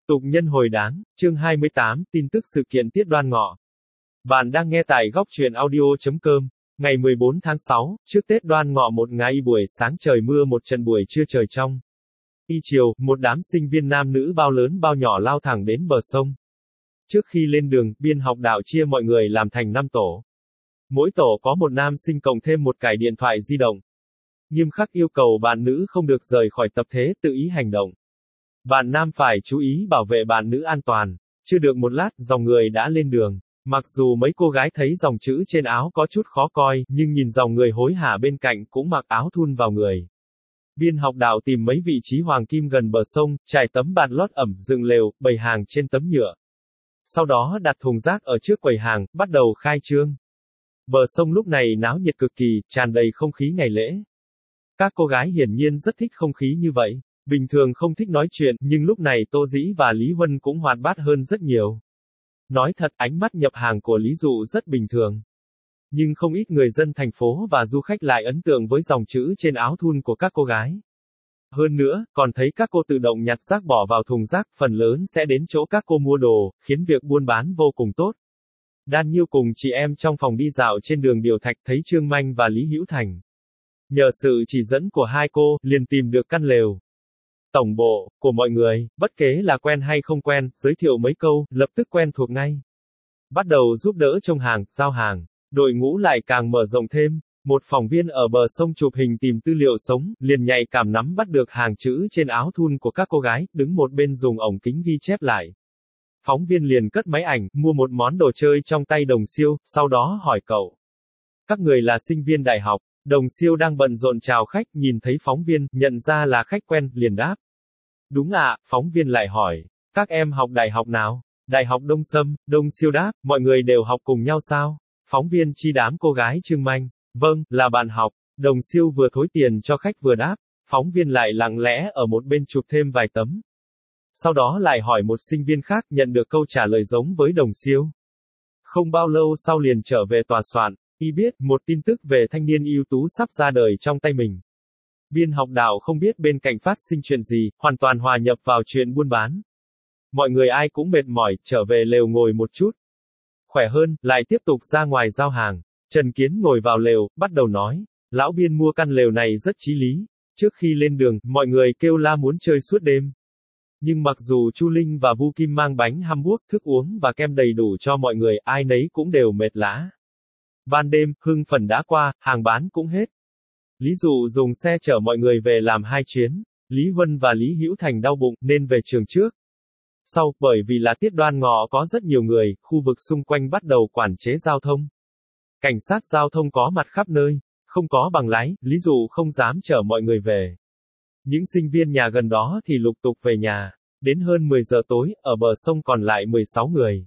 Tục nhân hồi đáng, chương 28, tin tức sự kiện Tiết Đoan Ngọ. Bạn đang nghe tại góc truyện audio.com, ngày 14 tháng 6, trước Tết Đoan Ngọ một ngày buổi sáng trời mưa một trận buổi trưa trời trong. Chiều, một đám sinh viên nam nữ bao lớn bao nhỏ lao thẳng đến bờ sông. Trước khi lên đường, biên học đạo chia mọi người làm thành 5 tổ. Mỗi tổ có một nam sinh cộng thêm một cài điện thoại di động. Nghiêm khắc yêu cầu bạn nữ không được rời khỏi tập thể tự ý hành động. Bạn nam phải chú ý bảo vệ bạn nữ an toàn. Chưa được một lát, dòng người đã lên đường. Mặc dù mấy cô gái thấy dòng chữ trên áo có chút khó coi, nhưng nhìn dòng người hối hả bên cạnh cũng mặc áo thun vào người. Biên học đạo tìm mấy vị trí hoàng kim gần bờ sông, trải tấm bạt lót ẩm, dựng lều, bày hàng trên tấm nhựa. Sau đó đặt thùng rác ở trước quầy hàng, bắt đầu khai trương. Bờ sông lúc này náo nhiệt cực kỳ, tràn đầy không khí ngày lễ. Các cô gái hiển nhiên rất thích không khí như vậy. Bình thường không thích nói chuyện, nhưng lúc này Tô Dĩ và Lý Huân cũng hoạt bát hơn rất nhiều. Nói thật, ánh mắt nhập hàng của Lý Dụ rất bình thường. Nhưng không ít người dân thành phố và du khách lại ấn tượng với dòng chữ trên áo thun của các cô gái. Hơn nữa, còn thấy các cô tự động nhặt rác bỏ vào thùng rác, phần lớn sẽ đến chỗ các cô mua đồ, khiến việc buôn bán vô cùng tốt. Đan Nhiêu cùng chị em trong phòng đi dạo trên đường Điều Thạch thấy Trương Manh và Lý Hữu Thành. Nhờ sự chỉ dẫn của hai cô, liền tìm được căn lều. Tổng bộ của mọi người, bất kể là quen hay không quen, giới thiệu mấy câu, lập tức quen thuộc ngay. Bắt đầu giúp đỡ trông hàng, giao hàng. Đội ngũ lại càng mở rộng thêm. Một phóng viên ở bờ sông chụp hình tìm tư liệu sống, liền nhạy cảm nắm bắt được hàng chữ trên áo thun của các cô gái, đứng một bên dùng ống kính ghi chép lại. Phóng viên liền cất máy ảnh, mua một món đồ chơi trong tay Đồng Siêu, sau đó hỏi cậu. Các người là sinh viên đại học. Đồng Siêu đang bận rộn chào khách, nhìn thấy phóng viên, nhận ra là khách quen, liền đáp. Đúng ạ, phóng viên lại hỏi. Các em học đại học nào? Đại học Đông Sâm, Đồng Siêu đáp, mọi người đều học cùng nhau sao? Phóng viên chi đám cô gái Trương Manh. Vâng, là bạn học. Đồng Siêu vừa thối tiền cho khách vừa đáp. Phóng viên lại lặng lẽ ở một bên chụp thêm vài tấm. Sau đó lại hỏi một sinh viên khác, nhận được câu trả lời giống với Đồng Siêu. Không bao lâu sau liền trở về tòa soạn. Y biết, một tin tức về thanh niên ưu tú sắp ra đời trong tay mình. Biên học đạo không biết bên cạnh phát sinh chuyện gì, hoàn toàn hòa nhập vào chuyện buôn bán. Mọi người ai cũng mệt mỏi, trở về lều ngồi một chút. Khỏe hơn, lại tiếp tục ra ngoài giao hàng. Trần Kiến ngồi vào lều, bắt đầu nói. Lão Biên mua căn lều này rất chí lý. Trước khi lên đường, mọi người kêu la muốn chơi suốt đêm. Nhưng mặc dù Chu Linh và Vu Kim mang bánh Hamburg, thức uống và kem đầy đủ cho mọi người, ai nấy cũng đều mệt lả. Ban đêm, hưng phần đã qua, hàng bán cũng hết. Lý Dụ dùng xe chở mọi người về làm 2 chuyến. Lý Huân và Lý Hữu Thành đau bụng, nên về trường trước. Sau, bởi vì là Tiết Đoan Ngọ có rất nhiều người, khu vực xung quanh bắt đầu quản chế giao thông. Cảnh sát giao thông có mặt khắp nơi, không có bằng lái, Lý Dụ không dám chở mọi người về. Những sinh viên nhà gần đó thì lục tục về nhà. Đến hơn 10 giờ tối, ở bờ sông còn lại 16 người.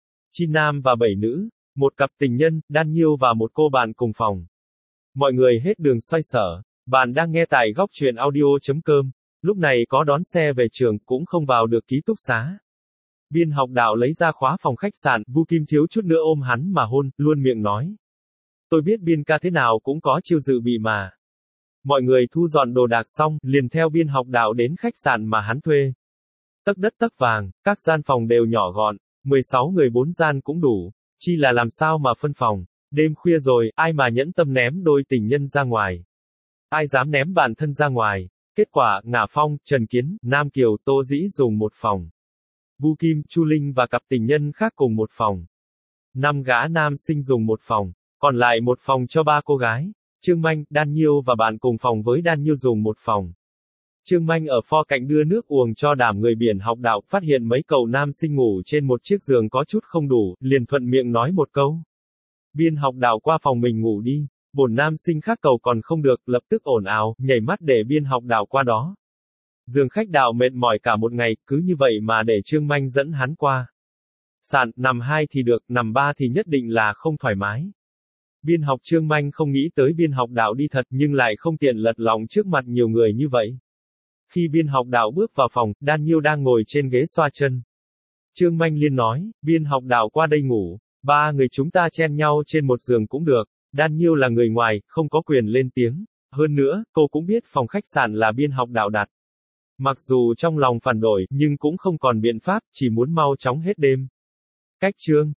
9 nam và 7 nữ. Một cặp tình nhân, Đan Nhiêu và một cô bạn cùng phòng. Mọi người hết đường xoay sở. Bạn đang nghe tại góc truyện audio.com. Lúc này có đón xe về trường, cũng không vào được ký túc xá. Biên học đạo lấy ra khóa phòng khách sạn, Vu Kim thiếu chút nữa ôm hắn mà hôn, luôn miệng nói. Tôi biết Biên ca thế nào cũng có chiêu dự bị mà. Mọi người thu dọn đồ đạc xong, liền theo biên học đạo đến khách sạn mà hắn thuê. Tấc đất tấc vàng, các gian phòng đều nhỏ gọn, 16 người 4 gian cũng đủ. Chi là làm sao mà phân phòng. Đêm khuya rồi, ai mà nhẫn tâm ném đôi tình nhân ra ngoài. Ai dám ném bản thân ra ngoài. Kết quả, Ngả Phong, Trần Kiến, Nam Kiều, Tô Dĩ dùng một phòng. Vu Kim, Chu Linh và cặp tình nhân khác cùng một phòng. 5 gã nam sinh dùng một phòng. Còn lại một phòng cho 3 cô gái. Trương Manh, Đan Nhiêu và bạn cùng phòng với Đan Nhiêu dùng một phòng. Trương Manh ở pho cạnh đưa nước uống cho đám người biển học đạo, phát hiện mấy cậu nam sinh ngủ trên một chiếc giường có chút không đủ, liền thuận miệng nói một câu. Biên học đạo qua phòng mình ngủ đi. Bổn nam sinh khác cậu còn không được, lập tức ồn ào, nhảy mắt để biên học đạo qua đó. Giường khách đạo mệt mỏi cả một ngày, cứ như vậy mà để Trương Manh dẫn hắn qua. Sạn, nằm 2 thì được, nằm 3 thì nhất định là không thoải mái. Biên học Trương Manh không nghĩ tới biên học đạo đi thật, nhưng lại không tiện lật lòng trước mặt nhiều người như vậy. Khi biên học đạo bước vào phòng, Đan Nhiêu đang ngồi trên ghế xoa chân. Trương Manh liên nói, biên học đạo qua đây ngủ, 3 người chúng ta chen nhau trên một giường cũng được. Đan Nhiêu là người ngoài, không có quyền lên tiếng. Hơn nữa, cô cũng biết phòng khách sạn là biên học đạo đặt. Mặc dù trong lòng phản đổi, nhưng cũng không còn biện pháp, chỉ muốn mau chóng hết đêm. Cách chương